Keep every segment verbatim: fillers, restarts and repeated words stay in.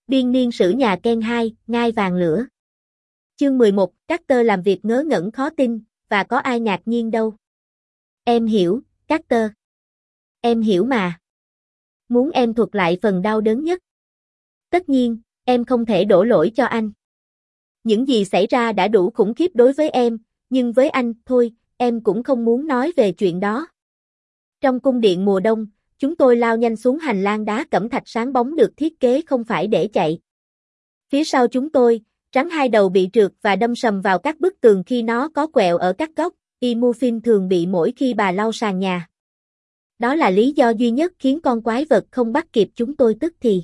Biên niên sử nhà Ken hai, ngai vàng lửa. Chương mười một, Carter làm việc ngớ ngẩn khó tin, và có ai ngạc nhiên đâu. Em hiểu, Carter. Em hiểu mà. Muốn em thuật lại phần đau đớn nhất. Tất nhiên, em không thể đổ lỗi cho anh. Những gì xảy ra đã đủ khủng khiếp đối với em, nhưng với anh, thôi, em cũng không muốn nói về chuyện đó. Trong cung điện mùa đông, chúng tôi lao nhanh xuống hành lang đá cẩm thạch sáng bóng được thiết kế không phải để chạy. Phía sau chúng tôi, rắn hai đầu bị trượt và đâm sầm vào các bức tường khi nó có quẹo ở các góc, Imufin thường bị mỗi khi bà lau sàn nhà. Đó là lý do duy nhất khiến con quái vật không bắt kịp chúng tôi tức thì.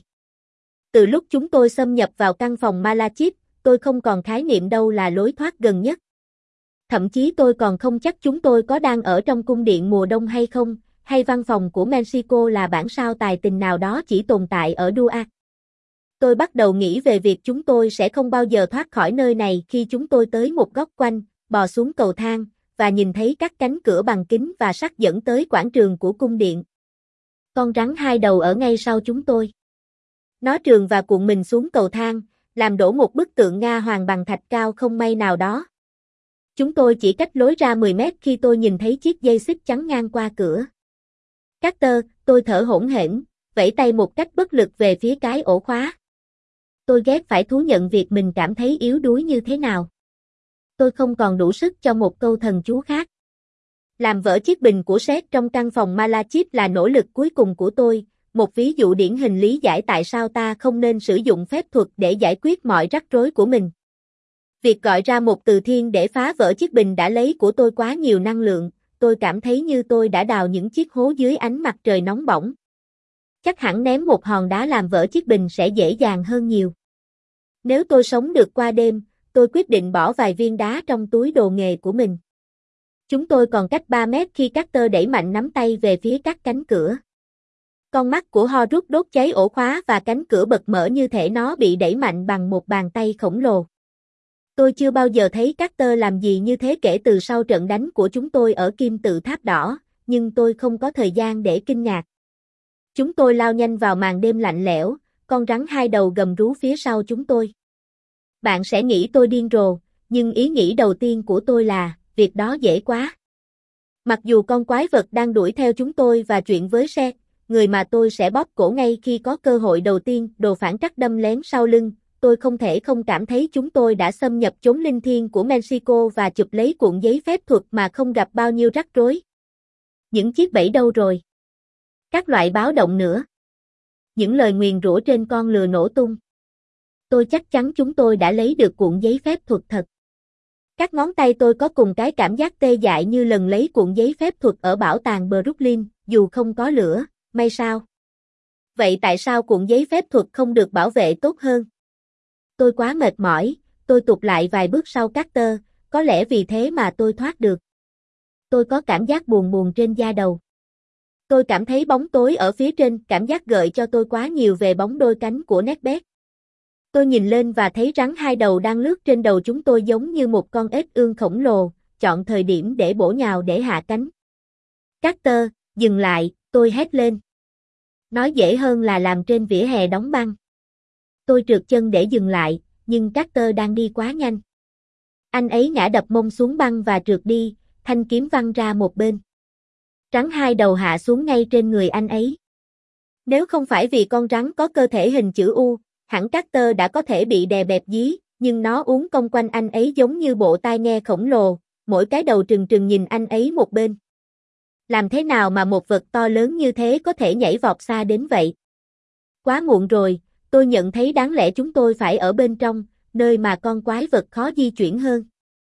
Từ lúc chúng tôi xâm nhập vào căn phòng Malachit, tôi không còn khái niệm đâu là lối thoát gần nhất. Thậm chí tôi còn không chắc chúng tôi có đang ở trong cung điện mùa đông hay không, hay văn phòng của Mexico là bản sao tài tình nào đó chỉ tồn tại ở Duarte. Tôi bắt đầu nghĩ về việc chúng tôi sẽ không bao giờ thoát khỏi nơi này khi chúng tôi tới một góc quanh, bò xuống cầu thang, và nhìn thấy các cánh cửa bằng kính và sắt dẫn tới quảng trường của cung điện. Con rắn hai đầu ở ngay sau chúng tôi. Nó trườn và cuộn mình xuống cầu thang, làm đổ một bức tượng Nga hoàng bằng thạch cao không may nào đó. Chúng tôi chỉ cách lối ra mười mét khi tôi nhìn thấy chiếc dây xích chắn ngang qua cửa. Carter, tôi thở hổn hển, vẫy tay một cách bất lực về phía cái ổ khóa. Tôi ghét phải thú nhận việc mình cảm thấy yếu đuối như thế nào. Tôi không còn đủ sức cho một câu thần chú khác. Làm vỡ chiếc bình của sét trong căn phòng Malachit là nỗ lực cuối cùng của tôi, một ví dụ điển hình lý giải tại sao ta không nên sử dụng phép thuật để giải quyết mọi rắc rối của mình. Việc gọi ra một từ thiên để phá vỡ chiếc bình đã lấy của tôi quá nhiều năng lượng, tôi cảm thấy như tôi đã đào những chiếc hố dưới ánh mặt trời nóng bỏng. Chắc hẳn ném một hòn đá làm vỡ chiếc bình sẽ dễ dàng hơn nhiều. Nếu tôi sống được qua đêm, tôi quyết định bỏ vài viên đá trong túi đồ nghề của mình. Chúng tôi còn cách ba mét khi Carter đẩy mạnh nắm tay về phía các cánh cửa. Con mắt của Horus đốt cháy ổ khóa và cánh cửa bật mở như thể nó bị đẩy mạnh bằng một bàn tay khổng lồ. Tôi chưa bao giờ thấy Carter làm gì như thế kể từ sau trận đánh của chúng tôi ở Kim Tự Tháp Đỏ, nhưng tôi không có thời gian để kinh ngạc. Chúng tôi lao nhanh vào màn đêm lạnh lẽo, con rắn hai đầu gầm rú phía sau chúng tôi. Bạn sẽ nghĩ tôi điên rồ, nhưng ý nghĩ đầu tiên của tôi là, việc đó dễ quá. Mặc dù con quái vật đang đuổi theo chúng tôi và chuyện với xe, người mà tôi sẽ bóp cổ ngay khi có cơ hội đầu tiên, đồ phản trắc đâm lén sau lưng, tôi không thể không cảm thấy chúng tôi đã xâm nhập chốn linh thiêng của Mexico và chụp lấy cuộn giấy phép thuật mà không gặp bao nhiêu rắc rối. Những chiếc bẫy đâu rồi? Các loại báo động nữa. Những lời nguyền rủa trên con lừa nổ tung. Tôi chắc chắn chúng tôi đã lấy được cuộn giấy phép thuật thật. Các ngón tay tôi có cùng cái cảm giác tê dại như lần lấy cuộn giấy phép thuật ở bảo tàng Brooklyn, dù không có lửa, may sao? Vậy tại sao cuộn giấy phép thuật không được bảo vệ tốt hơn? Tôi quá mệt mỏi, tôi tụt lại vài bước sau Carter, có lẽ vì thế mà tôi thoát được. Tôi có cảm giác buồn buồn trên da đầu. Tôi cảm thấy bóng tối ở phía trên, cảm giác gợi cho tôi quá nhiều về bóng đôi cánh của Necbeth. Tôi nhìn lên và thấy rắn hai đầu đang lướt trên đầu chúng tôi giống như một con ếch ương khổng lồ, chọn thời điểm để bổ nhào để hạ cánh. Carter, dừng lại, tôi hét lên. Nói dễ hơn là làm trên vỉa hè đóng băng. Tôi trượt chân để dừng lại, nhưng Carter đang đi quá nhanh. Anh ấy ngã đập mông xuống băng và trượt đi, thanh kiếm văng ra một bên. Rắn hai đầu hạ xuống ngay trên người anh ấy. Nếu không phải vì con rắn có cơ thể hình chữ U, hẳn Carter đã có thể bị đè bẹp dí, nhưng nó uốn cong quanh anh ấy giống như bộ tai nghe khổng lồ, mỗi cái đầu trừng trừng nhìn anh ấy một bên. Làm thế nào mà một vật to lớn như thế có thể nhảy vọt xa đến vậy? Quá muộn rồi, tôi nhận thấy đáng lẽ chúng tôi phải ở bên trong, nơi mà con quái vật khó di chuyển hơn.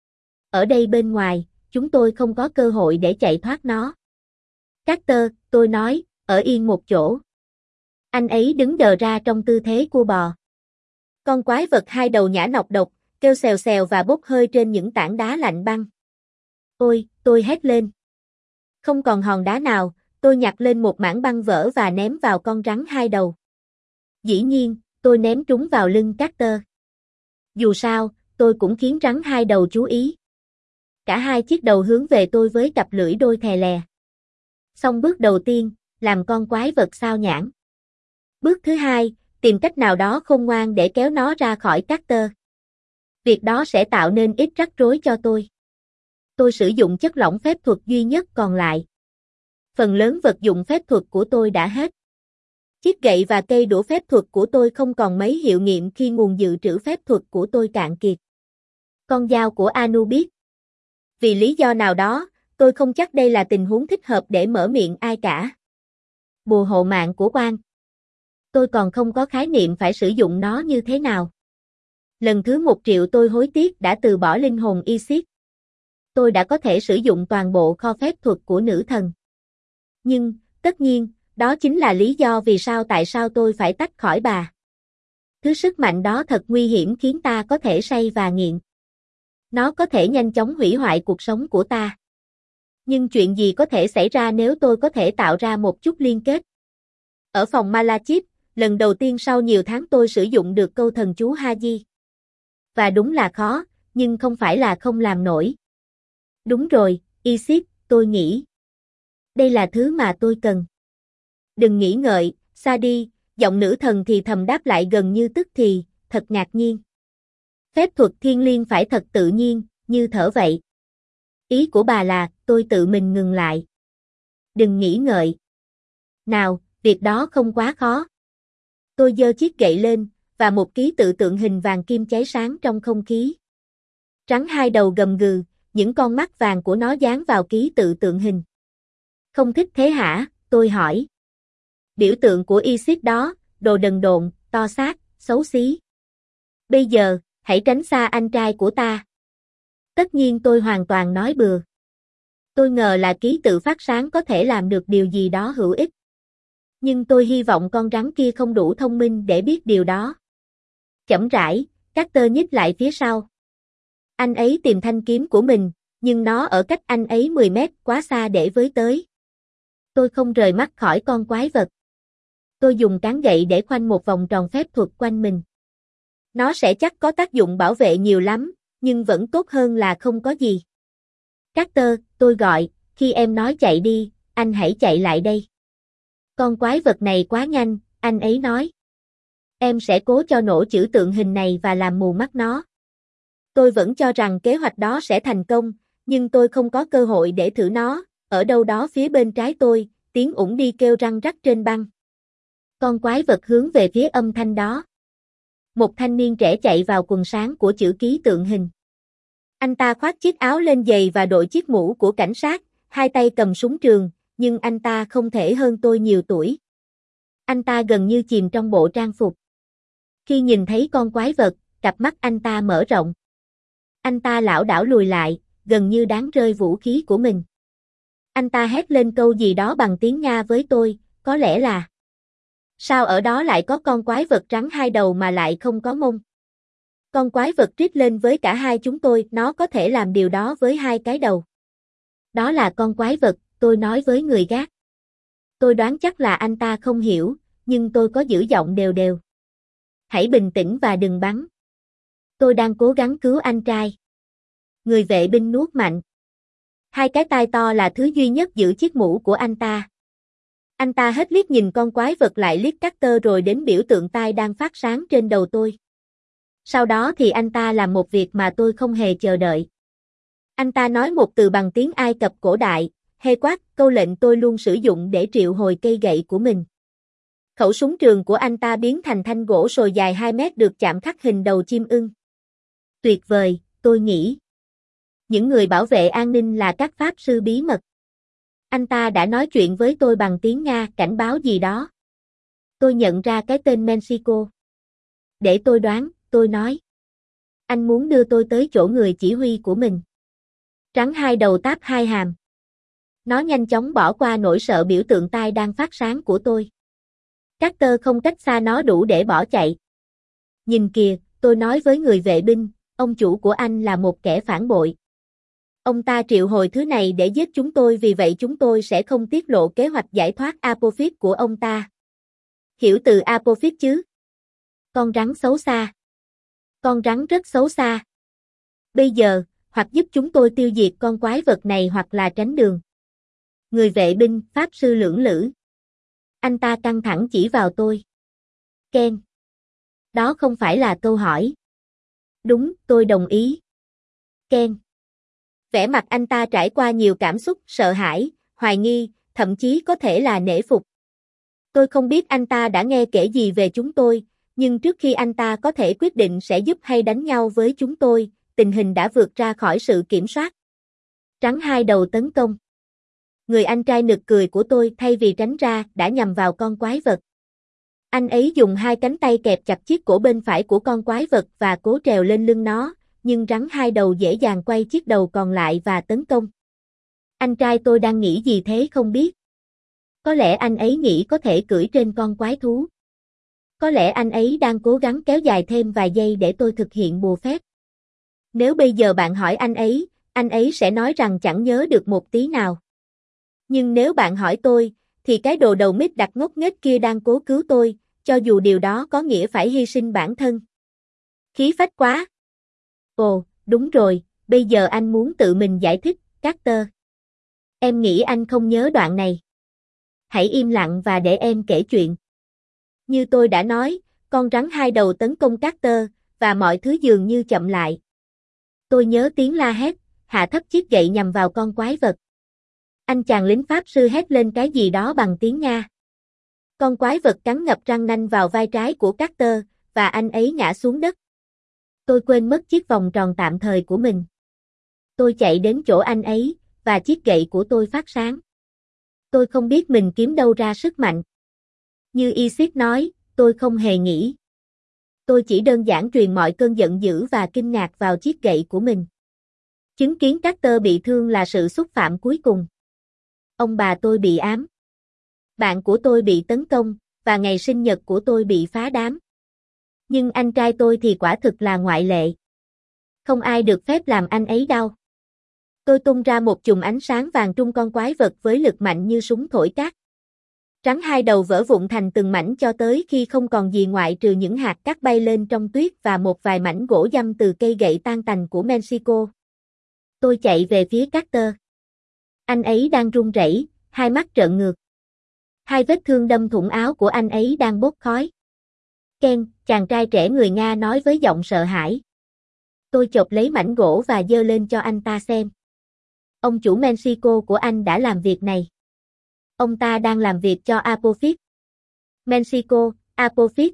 Ở đây bên ngoài, chúng tôi không có cơ hội để chạy thoát nó. Carter, tôi nói, ở yên một chỗ. Anh ấy đứng đờ ra trong tư thế cua bò. Con quái vật hai đầu nhả nọc độc, kêu xèo xèo và bốc hơi trên những tảng đá lạnh băng. Ôi, tôi hét lên. Không còn hòn đá nào, tôi nhặt lên một mảng băng vỡ và ném vào con rắn hai đầu. Dĩ nhiên, tôi ném trúng vào lưng Carter. Dù sao, tôi cũng khiến rắn hai đầu chú ý. Cả hai chiếc đầu hướng về tôi với cặp lưỡi đôi thè lè. Xong bước đầu tiên, làm con quái vật sao nhãng. Bước thứ hai, tìm cách nào đó khôn ngoan để kéo nó ra khỏi Carter. Việc đó sẽ tạo nên ít rắc rối cho tôi. Tôi sử dụng chất lỏng phép thuật duy nhất còn lại. Phần lớn vật dụng phép thuật của tôi đã hết. Chiếc gậy và cây đũa phép thuật của tôi không còn mấy hiệu nghiệm khi nguồn dự trữ phép thuật của tôi cạn kiệt. Con dao của Anubis. Vì lý do nào đó, tôi không chắc đây là tình huống thích hợp để mở miệng ai cả. Bùa hộ mạng của Quan. Tôi còn không có khái niệm phải sử dụng nó như thế nào. Lần thứ một triệu tôi hối tiếc đã từ bỏ linh hồn Isis. Tôi đã có thể sử dụng toàn bộ kho phép thuật của nữ thần. Nhưng, tất nhiên, đó chính là lý do vì sao tại sao tôi phải tách khỏi bà. Thứ sức mạnh đó thật nguy hiểm khiến ta có thể say và nghiện. Nó có thể nhanh chóng hủy hoại cuộc sống của ta. Nhưng chuyện gì có thể xảy ra nếu tôi có thể tạo ra một chút liên kết? Ở phòng Malachit, lần đầu tiên sau nhiều tháng tôi sử dụng được câu thần chú Haji. Và đúng là khó, nhưng không phải là không làm nổi. Đúng rồi, Isis, tôi nghĩ. Đây là thứ mà tôi cần. Đừng nghĩ ngợi, xa đi, giọng nữ thần thì thầm đáp lại gần như tức thì, thật ngạc nhiên. Phép thuật thiên liêng phải thật tự nhiên, như thở vậy. Ý của bà là, tôi tự mình ngừng lại. Đừng nghĩ ngợi. Nào, việc đó không quá khó. Tôi giơ chiếc gậy lên, và một ký tự tượng hình vàng kim cháy sáng trong không khí. Rắn hai đầu gầm gừ, những con mắt vàng của nó dán vào ký tự tượng hình. Không thích thế hả, tôi hỏi. Biểu tượng của Isis đó, đồ đần độn, to xác, xấu xí. Bây giờ, hãy tránh xa anh trai của ta. Tất nhiên tôi hoàn toàn nói bừa. Tôi ngờ là ký tự phát sáng có thể làm được điều gì đó hữu ích. Nhưng tôi hy vọng con rắn kia không đủ thông minh để biết điều đó. Chậm rãi, Carter nhích lại phía sau. Anh ấy tìm thanh kiếm của mình, nhưng nó ở cách anh ấy mười mét quá xa để với tới. Tôi không rời mắt khỏi con quái vật. Tôi dùng cán gậy để khoanh một vòng tròn phép thuật quanh mình. Nó sẽ chắc có tác dụng bảo vệ nhiều lắm, nhưng vẫn tốt hơn là không có gì. Carter, tôi gọi, khi em nói chạy đi, anh hãy chạy lại đây. Con quái vật này quá nhanh, anh ấy nói. Em sẽ cố cho nổ chữ tượng hình này và làm mù mắt nó. Tôi vẫn cho rằng kế hoạch đó sẽ thành công, nhưng tôi không có cơ hội để thử nó. Ở đâu đó phía bên trái tôi, tiếng ủng đi kêu răng rắc trên băng. Con quái vật hướng về phía âm thanh đó. Một thanh niên trẻ chạy vào quần sáng của chữ ký tượng hình. Anh ta khoác chiếc áo lên giày và đội chiếc mũ của cảnh sát, hai tay cầm súng trường, nhưng anh ta không thể hơn tôi nhiều tuổi. Anh ta gần như chìm trong bộ trang phục. Khi nhìn thấy con quái vật, cặp mắt anh ta mở rộng. Anh ta lảo đảo lùi lại, gần như đáng rơi vũ khí của mình. Anh ta hét lên câu gì đó bằng tiếng Nga với tôi, có lẽ là sao ở đó lại có con quái vật rắn hai đầu mà lại không có mông? Con quái vật rít lên với cả hai chúng tôi, nó có thể làm điều đó với hai cái đầu. Đó là con quái vật, tôi nói với người gác. Tôi đoán chắc là anh ta không hiểu, nhưng tôi có giữ giọng đều đều. Hãy bình tĩnh và đừng bắn. Tôi đang cố gắng cứu anh trai. Người vệ binh nuốt mạnh. Hai cái tai to là thứ duy nhất giữ chiếc mũ của anh ta. Anh ta hết liếc nhìn con quái vật lại liếc Carter rồi đến biểu tượng tai đang phát sáng trên đầu tôi. Sau đó thì anh ta làm một việc mà tôi không hề chờ đợi. Anh ta nói một từ bằng tiếng Ai Cập cổ đại, hê quát, câu lệnh tôi luôn sử dụng để triệu hồi cây gậy của mình. Khẩu súng trường của anh ta biến thành thanh gỗ sồi dài hai mét được chạm khắc hình đầu chim ưng. Tuyệt vời, tôi nghĩ. Những người bảo vệ an ninh là các pháp sư bí mật. Anh ta đã nói chuyện với tôi bằng tiếng Nga, cảnh báo gì đó. Tôi nhận ra cái tên Mexico. Để tôi đoán, tôi nói. Anh muốn đưa tôi tới chỗ người chỉ huy của mình. Rắn hai đầu táp hai hàm. Nó nhanh chóng bỏ qua nỗi sợ biểu tượng tai đang phát sáng của tôi. Carter không cách xa nó đủ để bỏ chạy. Nhìn kìa, tôi nói với người vệ binh, ông chủ của anh là một kẻ phản bội. Ông ta triệu hồi thứ này để giết chúng tôi, vì vậy chúng tôi sẽ không tiết lộ kế hoạch giải thoát Apophis của ông ta. Hiểu từ Apophis chứ? Con rắn xấu xa. Con rắn rất xấu xa. Bây giờ, hoặc giúp chúng tôi tiêu diệt con quái vật này hoặc là tránh đường. Người vệ binh, pháp sư lưỡng lự. Anh ta căng thẳng chỉ vào tôi. Ken. Đó không phải là câu hỏi. Đúng, tôi đồng ý. Ken. Vẻ mặt anh ta trải qua nhiều cảm xúc, sợ hãi, hoài nghi, thậm chí có thể là nể phục. Tôi không biết anh ta đã nghe kể gì về chúng tôi, nhưng trước khi anh ta có thể quyết định sẽ giúp hay đánh nhau với chúng tôi, tình hình đã vượt ra khỏi sự kiểm soát. Rắn hai đầu tấn công. Người anh trai nực cười của tôi thay vì tránh ra đã nhằm vào con quái vật. Anh ấy dùng hai cánh tay kẹp chặt chiếc cổ bên phải của con quái vật và cố trèo lên lưng nó, nhưng rắn hai đầu dễ dàng quay chiếc đầu còn lại và tấn công. Anh trai tôi đang nghĩ gì thế không biết. Có lẽ anh ấy nghĩ có thể cưỡi trên con quái thú. Có lẽ anh ấy đang cố gắng kéo dài thêm vài giây để tôi thực hiện bùa phép. Nếu bây giờ bạn hỏi anh ấy, anh ấy sẽ nói rằng chẳng nhớ được một tí nào. Nhưng nếu bạn hỏi tôi, thì cái đồ đầu mít đặt ngốc nghếch kia đang cố cứu tôi, cho dù điều đó có nghĩa phải hy sinh bản thân. Khí phách quá. Ồ, đúng rồi, bây giờ anh muốn tự mình giải thích, Carter. Em nghĩ anh không nhớ đoạn này. Hãy im lặng và để em kể chuyện. Như tôi đã nói, con rắn hai đầu tấn công Carter, và mọi thứ dường như chậm lại. Tôi nhớ tiếng la hét, hạ thấp chiếc gậy nhằm vào con quái vật. Anh chàng lính pháp sư hét lên cái gì đó bằng tiếng Nga. Con quái vật cắn ngập răng nanh vào vai trái của Carter, và anh ấy ngã xuống đất. Tôi quên mất chiếc vòng tròn tạm thời của mình. Tôi chạy đến chỗ anh ấy, và chiếc gậy của tôi phát sáng. Tôi không biết mình kiếm đâu ra sức mạnh. Như Isis nói, tôi không hề nghĩ. Tôi chỉ đơn giản truyền mọi cơn giận dữ và kinh ngạc vào chiếc gậy của mình. Chứng kiến Carter bị thương là sự xúc phạm cuối cùng. Ông bà tôi bị ám. Bạn của tôi bị tấn công, và ngày sinh nhật của tôi bị phá đám. Nhưng anh trai tôi thì quả thực là ngoại lệ. Không ai được phép làm anh ấy đau. Tôi tung ra một chùm ánh sáng vàng trung con quái vật với lực mạnh như súng thổi cát. Rắn hai đầu vỡ vụn thành từng mảnh cho tới khi không còn gì ngoại trừ những hạt cát bay lên trong tuyết và một vài mảnh gỗ giăm từ cây gậy tan tành của Mexico. Tôi chạy về phía Carter. Anh ấy đang run rẩy, hai mắt trợn ngược. Hai vết thương đâm thủng áo của anh ấy đang bốc khói. Ken, chàng trai trẻ người Nga nói với giọng sợ hãi. Tôi chộp lấy mảnh gỗ và giơ lên cho anh ta xem. Ông chủ Mexico của anh đã làm việc này. Ông ta đang làm việc cho Apophis. Mexico, Apophis.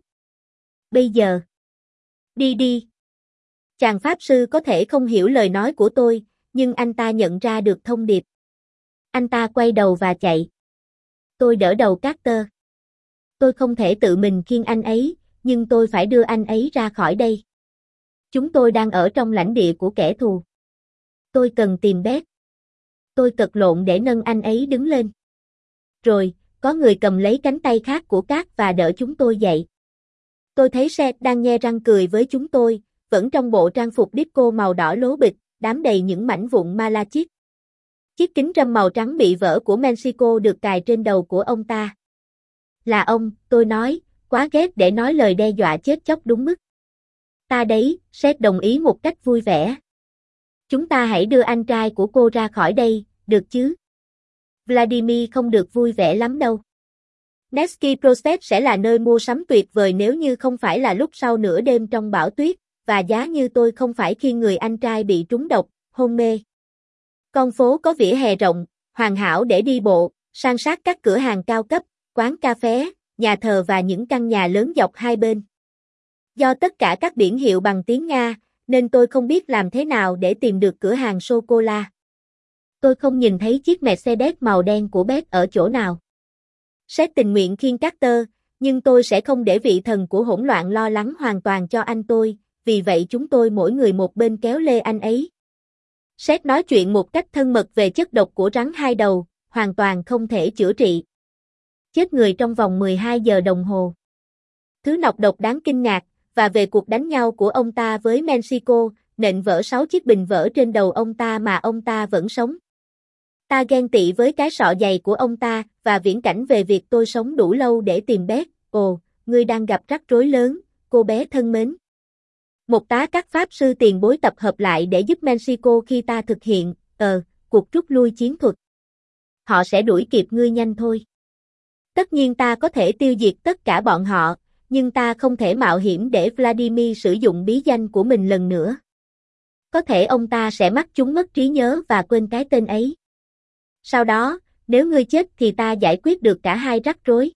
Bây giờ. Đi đi. Chàng pháp sư có thể không hiểu lời nói của tôi, nhưng anh ta nhận ra được thông điệp. Anh ta quay đầu và chạy. Tôi đỡ đầu Carter. Tôi không thể tự mình khiêng anh ấy, nhưng tôi phải đưa anh ấy ra khỏi đây. Chúng tôi đang ở trong lãnh địa của kẻ thù. Tôi cần tìm Beth. Tôi cật lộn để nâng anh ấy đứng lên. Rồi, có người cầm lấy cánh tay khác của Cát và đỡ chúng tôi dậy. Tôi thấy Seth đang nhe răng cười với chúng tôi, vẫn trong bộ trang phục disco màu đỏ lố bịch, đám đầy những mảnh vụn malachit. Chiếc kính râm màu trắng bị vỡ của Mexico được cài trên đầu của ông ta. Là ông, tôi nói, quá ghét để nói lời đe dọa chết chóc đúng mức. Ta đấy, Seth đồng ý một cách vui vẻ. Chúng ta hãy đưa anh trai của cô ra khỏi đây, được chứ? Vladimir không được vui vẻ lắm đâu. Nevsky Prospekt sẽ là nơi mua sắm tuyệt vời nếu như không phải là lúc sau nửa đêm trong bão tuyết, và giá như tôi không phải khi người anh trai bị trúng độc, hôn mê. Con phố có vỉa hè rộng, hoàn hảo để đi bộ, san sát các cửa hàng cao cấp, quán cà phê, nhà thờ và những căn nhà lớn dọc hai bên. Do tất cả các biển hiệu bằng tiếng Nga, nên tôi không biết làm thế nào để tìm được cửa hàng sô-cô-la. Tôi không nhìn thấy chiếc Mercedes màu đen của Beth ở chỗ nào. Seth tình nguyện khiêng Carter, nhưng tôi sẽ không để vị thần của hỗn loạn lo lắng hoàn toàn cho anh tôi, vì vậy chúng tôi mỗi người một bên kéo lê anh ấy. Seth nói chuyện một cách thân mật về chất độc của rắn hai đầu, hoàn toàn không thể chữa trị. Chết người trong vòng mười hai giờ đồng hồ. Thứ nọc độc đáng kinh ngạc, và về cuộc đánh nhau của ông ta với Mexico, nện vỡ sáu chiếc bình vỡ trên đầu ông ta mà ông ta vẫn sống. Ta ghen tị với cái sọ dày của ông ta, và viễn cảnh về việc tôi sống đủ lâu để tìm Beth. Ồ, ngươi đang gặp rắc rối lớn, cô bé thân mến. Một tá các pháp sư tiền bối tập hợp lại để giúp Mexico khi ta thực hiện, ờ, cuộc rút lui chiến thuật. Họ sẽ đuổi kịp ngươi nhanh thôi. Tất nhiên ta có thể tiêu diệt tất cả bọn họ, Nhưng ta không thể mạo hiểm để Vladimir sử dụng bí danh của mình lần nữa. Có thể ông ta sẽ mắc chúng mất trí nhớ và quên cái tên ấy. Sau đó, nếu ngươi chết thì ta giải quyết được cả hai rắc rối.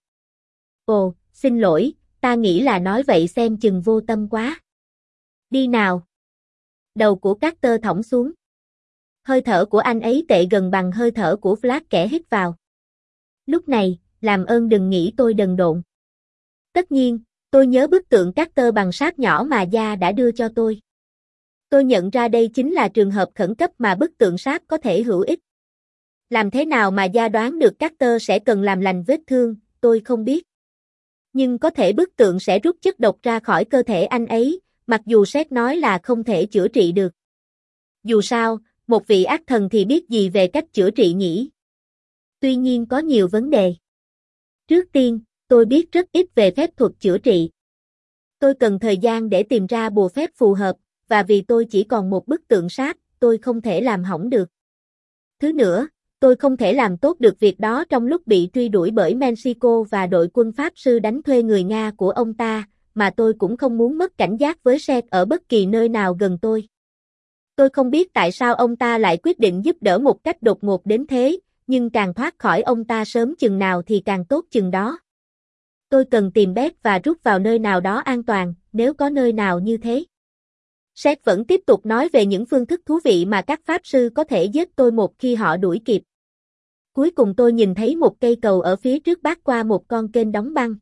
Ồ, xin lỗi, ta nghĩ là nói vậy xem chừng vô tâm quá. Đi nào. Đầu của Carter thõng xuống. Hơi thở của anh ấy tệ gần bằng hơi thở của Flash kẻ hít vào. Lúc này, làm ơn đừng nghĩ tôi đần độn. Tất nhiên, tôi nhớ bức tượng Carter bằng sáp nhỏ mà Gia đã đưa cho tôi. Tôi nhận ra đây chính là trường hợp khẩn cấp mà bức tượng sáp có thể hữu ích. Làm thế nào mà Gia đoán được Carter sẽ cần làm lành vết thương, tôi không biết. Nhưng có thể bức tượng sẽ rút chất độc ra khỏi cơ thể anh ấy, mặc dù Seth nói là không thể chữa trị được. Dù sao, một vị ác thần thì biết gì về cách chữa trị nhỉ? Tuy nhiên có nhiều vấn đề. Trước tiên, tôi biết rất ít về phép thuật chữa trị. Tôi cần thời gian để tìm ra bùa phép phù hợp, và vì tôi chỉ còn một bức tượng sáp, tôi không thể làm hỏng được. Thứ nữa, tôi không thể làm tốt được việc đó trong lúc bị truy đuổi bởi Mexico và đội quân Pháp sư đánh thuê người Nga của ông ta, mà tôi cũng không muốn mất cảnh giác với Seth ở bất kỳ nơi nào gần tôi. Tôi không biết tại sao ông ta lại quyết định giúp đỡ một cách đột ngột đến thế, nhưng càng thoát khỏi ông ta sớm chừng nào thì càng tốt chừng đó. Tôi cần tìm Beth và rút vào nơi nào đó an toàn, nếu có nơi nào như thế. Seth vẫn tiếp tục nói về những phương thức thú vị mà các pháp sư có thể giết tôi một khi họ đuổi kịp. Cuối cùng tôi nhìn thấy một cây cầu ở phía trước bắc qua một con kênh đóng băng.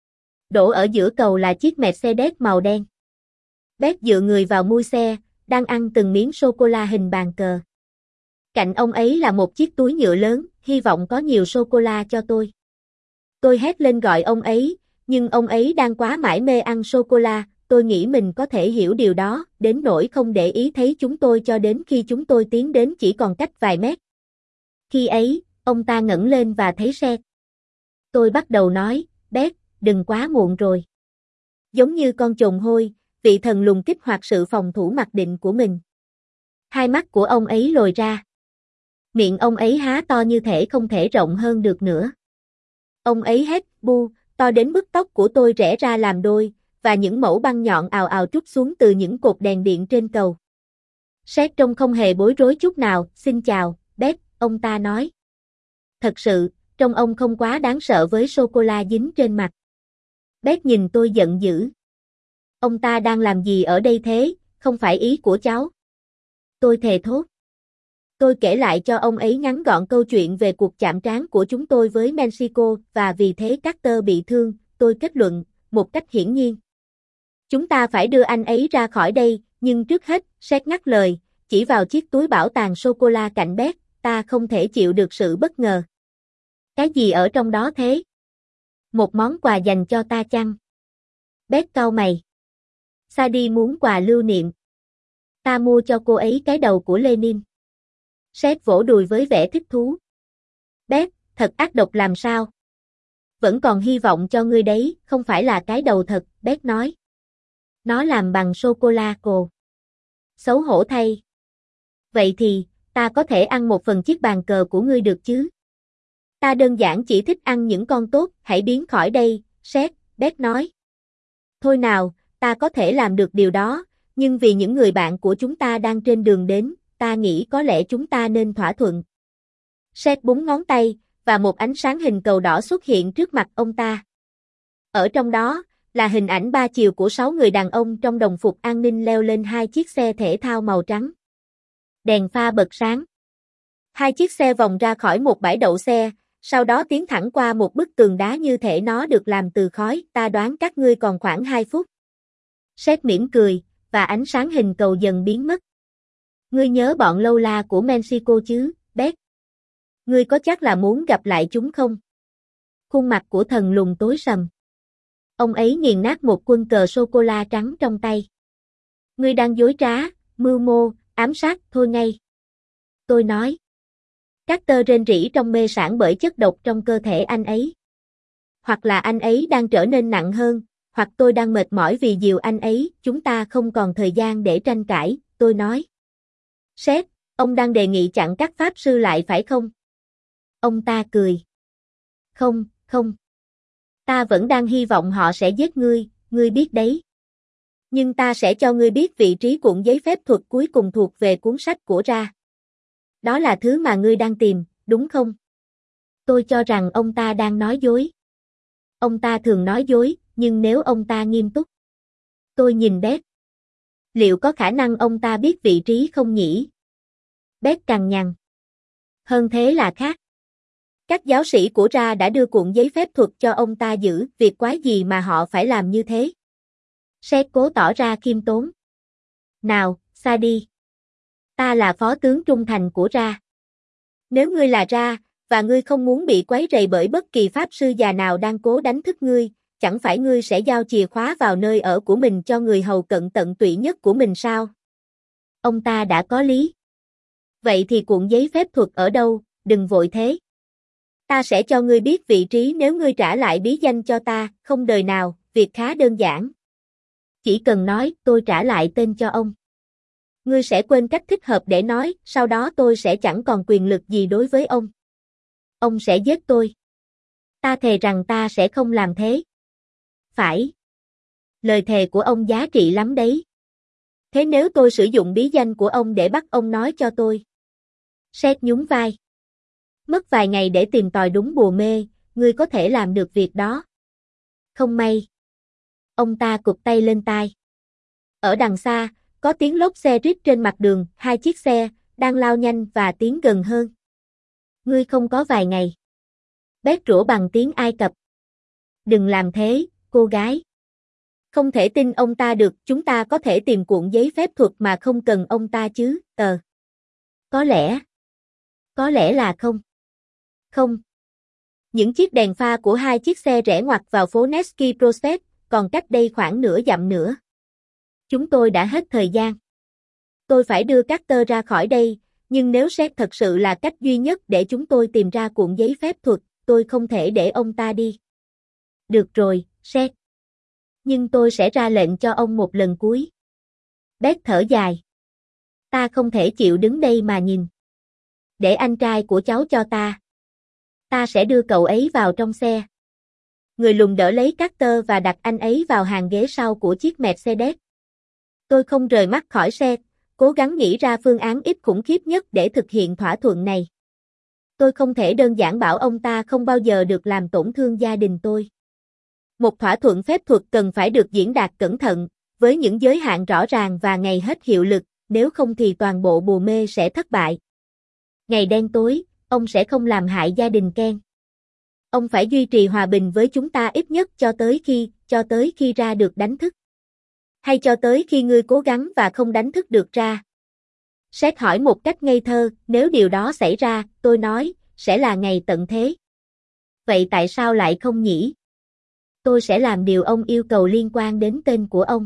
Đổ ở giữa cầu là chiếc Mercedes màu đen. Beth dựa người vào mui xe, đang ăn từng miếng sô-cô-la hình bàn cờ. Cạnh ông ấy là một chiếc túi nhựa lớn, hy vọng có nhiều sô-cô-la cho tôi. Tôi hét lên gọi ông ấy, nhưng ông ấy đang quá mải mê ăn sô-cô-la, tôi nghĩ mình có thể hiểu điều đó, đến nỗi không để ý thấy chúng tôi cho đến khi chúng tôi tiến đến chỉ còn cách vài mét. Khi ấy, ông ta ngẩng lên và thấy Seth. Tôi bắt đầu nói, Beth, đừng quá muộn rồi. Giống như con chồn hôi, vị thần lùng kích hoạt sự phòng thủ mặc định của mình. Hai mắt của ông ấy lồi ra. Miệng ông ấy há to như thể không thể rộng hơn được nữa. Ông ấy hét, bu, to đến mức tóc của tôi rẽ ra làm đôi, và những mẩu băng nhọn ào ào trút xuống từ những cột đèn điện trên cầu. Seth trông không hề bối rối chút nào, xin chào, Beth, ông ta nói. Thật sự, trông ông không quá đáng sợ với sô-cô-la dính trên mặt. Beth nhìn tôi giận dữ. Ông ta đang làm gì ở đây thế, không phải ý của cháu. Tôi thề thốt. Tôi kể lại cho ông ấy ngắn gọn câu chuyện về cuộc chạm trán của chúng tôi với Mexico và vì thế Carter bị thương, tôi kết luận, một cách hiển nhiên. Chúng ta phải đưa anh ấy ra khỏi đây, nhưng trước hết, Seth ngắt lời, chỉ vào chiếc túi bảo tàng sô-cô-la cạnh Beth, ta không thể chịu được sự bất ngờ. Cái gì ở trong đó thế? Một món quà dành cho ta chăng? Beth cau mày. Sadie muốn quà lưu niệm. Ta mua cho cô ấy cái đầu của Lenin. Seth vỗ đùi với vẻ thích thú. Beth, thật ác độc làm sao? Vẫn còn hy vọng cho ngươi đấy, không phải là cái đầu thật, Beth nói. Nó làm bằng sô-cô-la cồ. Xấu hổ thay. Vậy thì, ta có thể ăn một phần chiếc bàn cờ của ngươi được chứ? Ta đơn giản chỉ thích ăn những con tốt, hãy biến khỏi đây, Seth, Beth nói. Thôi nào, ta có thể làm được điều đó, nhưng vì những người bạn của chúng ta đang trên đường đến, ta nghĩ có lẽ chúng ta nên thỏa thuận. Seth búng ngón tay, và một ánh sáng hình cầu đỏ xuất hiện trước mặt ông ta. Ở trong đó, là hình ảnh ba chiều của sáu người đàn ông trong đồng phục an ninh leo lên hai chiếc xe thể thao màu trắng. Đèn pha bật sáng. Hai chiếc xe vòng ra khỏi một bãi đậu xe, sau đó tiến thẳng qua một bức tường đá như thể nó được làm từ khói, ta đoán các ngươi còn khoảng hai phút. Seth mỉm cười, và ánh sáng hình cầu dần biến mất. Ngươi nhớ bọn lâu la của Mexico chứ, Beth? Ngươi có chắc là muốn gặp lại chúng không? Khuôn mặt của thần lùn tối sầm. Ông ấy nghiền nát một quân cờ sô-cô-la trắng trong tay. Ngươi đang dối trá, mưu mô, ám sát, thôi ngay. Tôi nói. Carter rên rỉ trong mê sảng bởi chất độc trong cơ thể anh ấy. Hoặc là anh ấy đang trở nên nặng hơn, hoặc tôi đang mệt mỏi vì dìu anh ấy, chúng ta không còn thời gian để tranh cãi, tôi nói. Seth, ông đang đề nghị chặn các pháp sư lại phải không? Ông ta cười. Không, không. Ta vẫn đang hy vọng họ sẽ giết ngươi, ngươi biết đấy. Nhưng ta sẽ cho ngươi biết vị trí cuộn giấy phép thuật cuối cùng thuộc về cuốn sách của Ra. Đó là thứ mà ngươi đang tìm, đúng không? Tôi cho rằng ông ta đang nói dối. Ông ta thường nói dối, nhưng nếu ông ta nghiêm túc. Tôi nhìn Beth. Liệu có khả năng ông ta biết vị trí không nhỉ? Beth cằn nhằn. Hơn thế là khác. Các giáo sĩ của Ra đã đưa cuộn giấy phép thuật cho ông ta giữ, việc quái gì mà họ phải làm như thế? Seth cố tỏ ra khiêm tốn. Nào, xa đi. Ta là phó tướng trung thành của Ra. Nếu ngươi là Ra, và ngươi không muốn bị quấy rầy bởi bất kỳ pháp sư già nào đang cố đánh thức ngươi, chẳng phải ngươi sẽ giao chìa khóa vào nơi ở của mình cho người hầu cận tận tụy nhất của mình sao? Ông ta đã có lý. Vậy thì cuộn giấy phép thuật ở đâu, đừng vội thế. Ta sẽ cho ngươi biết vị trí nếu ngươi trả lại bí danh cho ta, không đời nào, việc khá đơn giản. Chỉ cần nói, tôi trả lại tên cho ông. Ngươi sẽ quên cách thích hợp để nói, sau đó tôi sẽ chẳng còn quyền lực gì đối với ông. Ông sẽ giết tôi. Ta thề rằng ta sẽ không làm thế. Phải. Lời thề của ông giá trị lắm đấy. Thế nếu tôi sử dụng bí danh của ông để bắt ông nói cho tôi? Seth nhún vai. Mất vài ngày để tìm tòi đúng bùa mê, ngươi có thể làm được việc đó. Không may. Ông ta cụp tay lên tai. Ở đằng xa, có tiếng lốp xe rít trên mặt đường, hai chiếc xe, đang lao nhanh và tiến gần hơn. Ngươi không có vài ngày. Beth rủa bằng tiếng Ai Cập. Đừng làm thế, cô gái. Không thể tin ông ta được, chúng ta có thể tìm cuộn giấy phép thuật mà không cần ông ta chứ, ờ. Có lẽ. Có lẽ là không. Không. Những chiếc đèn pha của hai chiếc xe rẽ ngoặt vào phố Nevsky Prospect, còn cách đây khoảng nửa dặm nữa. Chúng tôi đã hết thời gian. Tôi phải đưa Carter ra khỏi đây, nhưng nếu Seth thật sự là cách duy nhất để chúng tôi tìm ra cuộn giấy phép thuật, tôi không thể để ông ta đi. Được rồi, Seth. Nhưng tôi sẽ ra lệnh cho ông một lần cuối. Beth thở dài. Ta không thể chịu đứng đây mà nhìn. Để anh trai của cháu cho ta. Ta sẽ đưa cậu ấy vào trong xe. Người lùn đỡ lấy Carter và đặt anh ấy vào hàng ghế sau của chiếc Mercedes. Tôi không rời mắt khỏi xe, cố gắng nghĩ ra phương án ít khủng khiếp nhất để thực hiện thỏa thuận này. Tôi không thể đơn giản bảo ông ta không bao giờ được làm tổn thương gia đình tôi. Một thỏa thuận phép thuật cần phải được diễn đạt cẩn thận, với những giới hạn rõ ràng và ngày hết hiệu lực, nếu không thì toàn bộ bùa mê sẽ thất bại. Ngày đen tối, ông sẽ không làm hại gia đình Ken. Ông phải duy trì hòa bình với chúng ta ít nhất cho tới khi, cho tới khi Ra được đánh thức. Hay cho tới khi ngươi cố gắng và không đánh thức được Ra. Seth hỏi một cách ngây thơ, nếu điều đó xảy ra, tôi nói, sẽ là ngày tận thế. Vậy tại sao lại không nhỉ? Tôi sẽ làm điều ông yêu cầu liên quan đến tên của ông.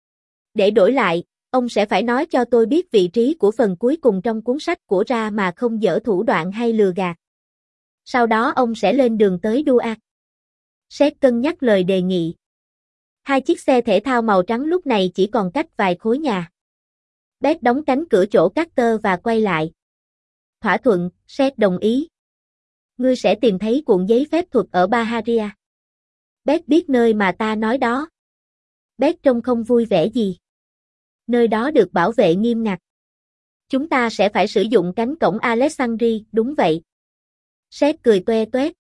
Để đổi lại, ông sẽ phải nói cho tôi biết vị trí của phần cuối cùng trong cuốn sách của Ra mà không dở thủ đoạn hay lừa gạt. Sau đó ông sẽ lên đường tới Duat. Seth cân nhắc lời đề nghị. Hai chiếc xe thể thao màu trắng lúc này chỉ còn cách vài khối nhà. Beth đóng cánh cửa chỗ Carter và quay lại. Thỏa thuận, Seth đồng ý. Ngươi sẽ tìm thấy cuộn giấy phép thuật ở Baharia. Beth biết nơi mà ta nói đó. Beth trông không vui vẻ gì. Nơi đó được bảo vệ nghiêm ngặt. Chúng ta sẽ phải sử dụng cánh cổng Alexandria, đúng vậy. Seth cười toe toét.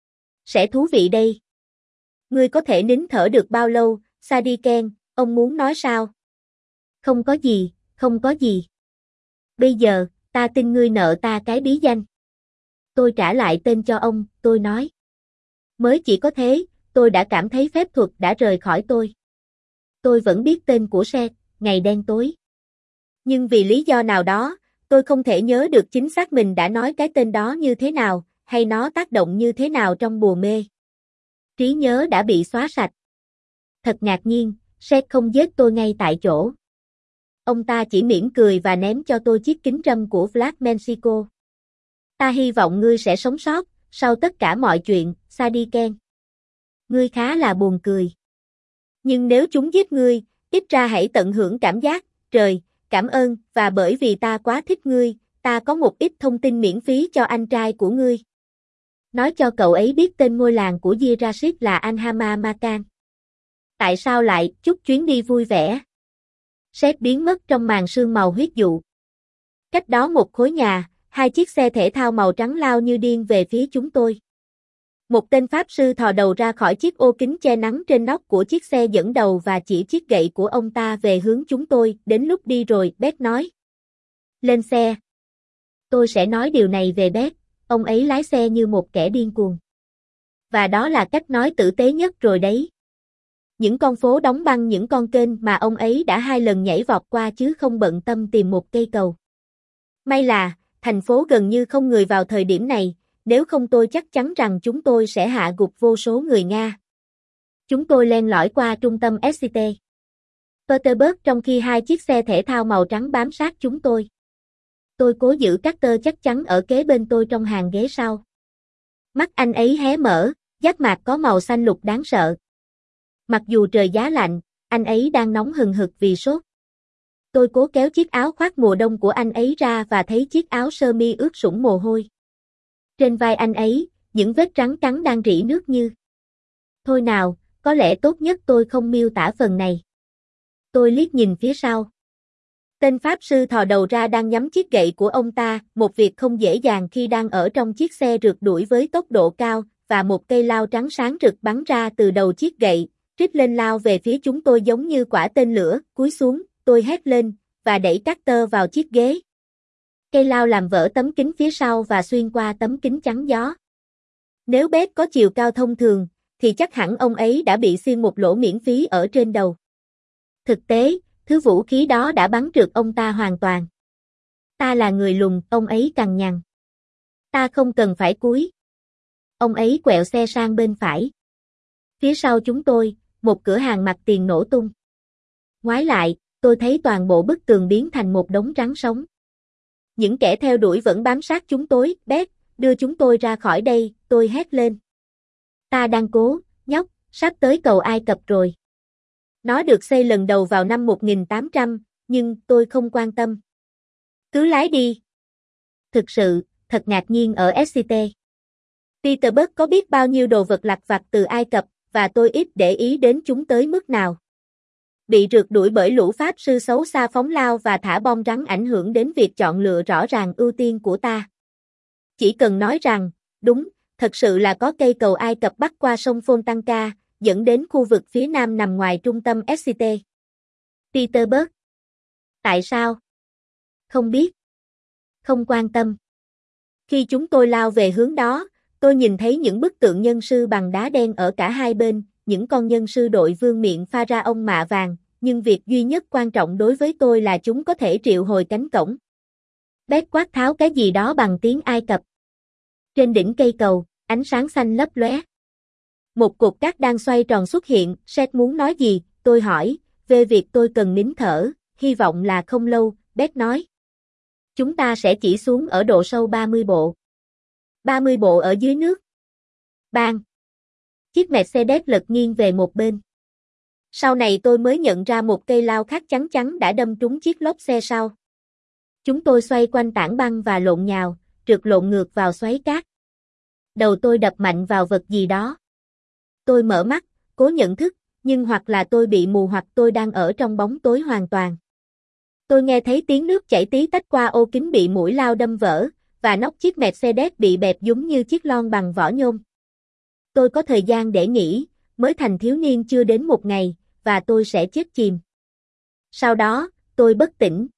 Sẽ thú vị đây. Ngươi có thể nín thở được bao lâu, Sadie Ken, ông muốn nói sao? Không có gì, không có gì. Bây giờ, ta tin ngươi nợ ta cái bí danh. Tôi trả lại tên cho ông, tôi nói. Mới chỉ có thế, tôi đã cảm thấy phép thuật đã rời khỏi tôi. Tôi vẫn biết tên của Seth, ngày đen tối. Nhưng vì lý do nào đó, tôi không thể nhớ được chính xác mình đã nói cái tên đó như thế nào, hay nó tác động như thế nào trong bùa mê. Trí nhớ đã bị xóa sạch. Thật ngạc nhiên, Seth không giết tôi ngay tại chỗ. Ông ta chỉ mỉm cười và ném cho tôi chiếc kính râm của Vlad Mexico. Ta hy vọng ngươi sẽ sống sót, sau tất cả mọi chuyện, Sadie Ken. Ngươi khá là buồn cười. Nhưng nếu chúng giết ngươi, ít ra hãy tận hưởng cảm giác, trời, cảm ơn, và bởi vì ta quá thích ngươi, ta có một ít thông tin miễn phí cho anh trai của ngươi. Nói cho cậu ấy biết tên ngôi làng của Jirasid là Anhama Makan. Tại sao lại chúc chuyến đi vui vẻ? Sét biến mất trong màn sương màu huyết dụ. Cách đó một khối nhà, hai chiếc xe thể thao màu trắng lao như điên về phía chúng tôi. Một tên pháp sư thò đầu ra khỏi chiếc ô kính che nắng trên nóc của chiếc xe dẫn đầu và chỉ chiếc gậy của ông ta về hướng chúng tôi. Đến lúc đi rồi, Beth nói. Lên xe. Tôi sẽ nói điều này về Beth, ông ấy lái xe như một kẻ điên cuồng. Và đó là cách nói tử tế nhất rồi đấy. Những con phố đóng băng những con kênh mà ông ấy đã hai lần nhảy vọt qua chứ không bận tâm tìm một cây cầu. May là, thành phố gần như không người vào thời điểm này, nếu không tôi chắc chắn rằng chúng tôi sẽ hạ gục vô số người Nga. Chúng tôi len lỏi qua trung tâm ét xê tê Petersburg trong khi hai chiếc xe thể thao màu trắng bám sát chúng tôi. Tôi cố giữ Carter chắc chắn ở kế bên tôi trong hàng ghế sau. Mắt anh ấy hé mở, giác mạc có màu xanh lục đáng sợ. Mặc dù trời giá lạnh, anh ấy đang nóng hừng hực vì sốt. Tôi cố kéo chiếc áo khoác mùa đông của anh ấy ra và thấy chiếc áo sơ mi ướt sũng mồ hôi. Trên vai anh ấy, những vết trắng trắng đang rỉ nước như. Thôi nào, có lẽ tốt nhất tôi không miêu tả phần này. Tôi liếc nhìn phía sau. Tên pháp sư thò đầu ra đang nhắm chiếc gậy của ông ta, một việc không dễ dàng khi đang ở trong chiếc xe rượt đuổi với tốc độ cao, và một cây lao trắng sáng rực bắn ra từ đầu chiếc gậy, rít lên lao về phía chúng tôi giống như quả tên lửa. Cúi xuống, tôi hét lên, và đẩy Carter vào chiếc ghế. Cây lao làm vỡ tấm kính phía sau và xuyên qua tấm kính chắn gió. Nếu Beth có chiều cao thông thường, thì chắc hẳn ông ấy đã bị xuyên một lỗ miễn phí ở trên đầu. Thực tế, thứ vũ khí đó đã bắn trượt ông ta hoàn toàn. Ta là người lùn, ông ấy cằn nhằn. Ta không cần phải cúi. Ông ấy quẹo xe sang bên phải. Phía sau chúng tôi, một cửa hàng mặt tiền nổ tung. Ngoái lại, tôi thấy toàn bộ bức tường biến thành một đống rắn sống. Những kẻ theo đuổi vẫn bám sát chúng tôi. Beth, đưa chúng tôi ra khỏi đây, tôi hét lên. Ta đang cố, nhóc, sắp tới cầu Ai Cập rồi. Nó được xây lần đầu vào năm một nghìn tám trăm, nhưng tôi không quan tâm. Cứ lái đi. Thực sự, thật ngạc nhiên ở ét xê tê Petersburg có biết bao nhiêu đồ vật lặt vặt từ Ai Cập, và tôi ít để ý đến chúng tới mức nào. Bị rượt đuổi bởi lũ pháp sư xấu xa phóng lao và thả bom rắn ảnh hưởng đến việc chọn lựa rõ ràng ưu tiên của ta. Chỉ cần nói rằng, đúng, thật sự là có cây cầu Ai Cập bắc qua sông Fontanka, dẫn đến khu vực phía nam nằm ngoài trung tâm ét xê tê Petersburg. Tại sao? Không biết. Không quan tâm. Khi chúng tôi lao về hướng đó, tôi nhìn thấy những bức tượng nhân sư bằng đá đen ở cả hai bên, những con nhân sư đội vương miện Pharaoh mạ vàng, nhưng việc duy nhất quan trọng đối với tôi là chúng có thể triệu hồi cánh cổng. Beth quát tháo cái gì đó bằng tiếng Ai Cập. Trên đỉnh cây cầu, ánh sáng xanh lấp lóe. Một cột cát đang xoay tròn xuất hiện. Seth muốn nói gì, tôi hỏi, về việc tôi cần nín thở, hy vọng là không lâu. Beth nói. Chúng ta sẽ chỉ xuống ở độ sâu ba mươi bộ. ba mươi bộ ở dưới nước. Bang. Chiếc Mercedes lật nghiêng về một bên. Sau này tôi mới nhận ra một cây lao khác chắn chắn đã đâm trúng chiếc lốp xe sau. Chúng tôi xoay quanh tảng băng và lộn nhào, trượt lộn ngược vào xoáy cát. Đầu tôi đập mạnh vào vật gì đó. Tôi mở mắt, cố nhận thức, nhưng hoặc là tôi bị mù hoặc tôi đang ở trong bóng tối hoàn toàn. Tôi nghe thấy tiếng nước chảy tí tách qua ô kính bị mũi lao đâm vỡ, và nóc chiếc Mercedes bị bẹp giống như chiếc lon bằng vỏ nhôm. Tôi có thời gian để nghĩ, mới thành thiếu niên chưa đến một ngày, và tôi sẽ chết chìm. Sau đó, tôi bất tỉnh,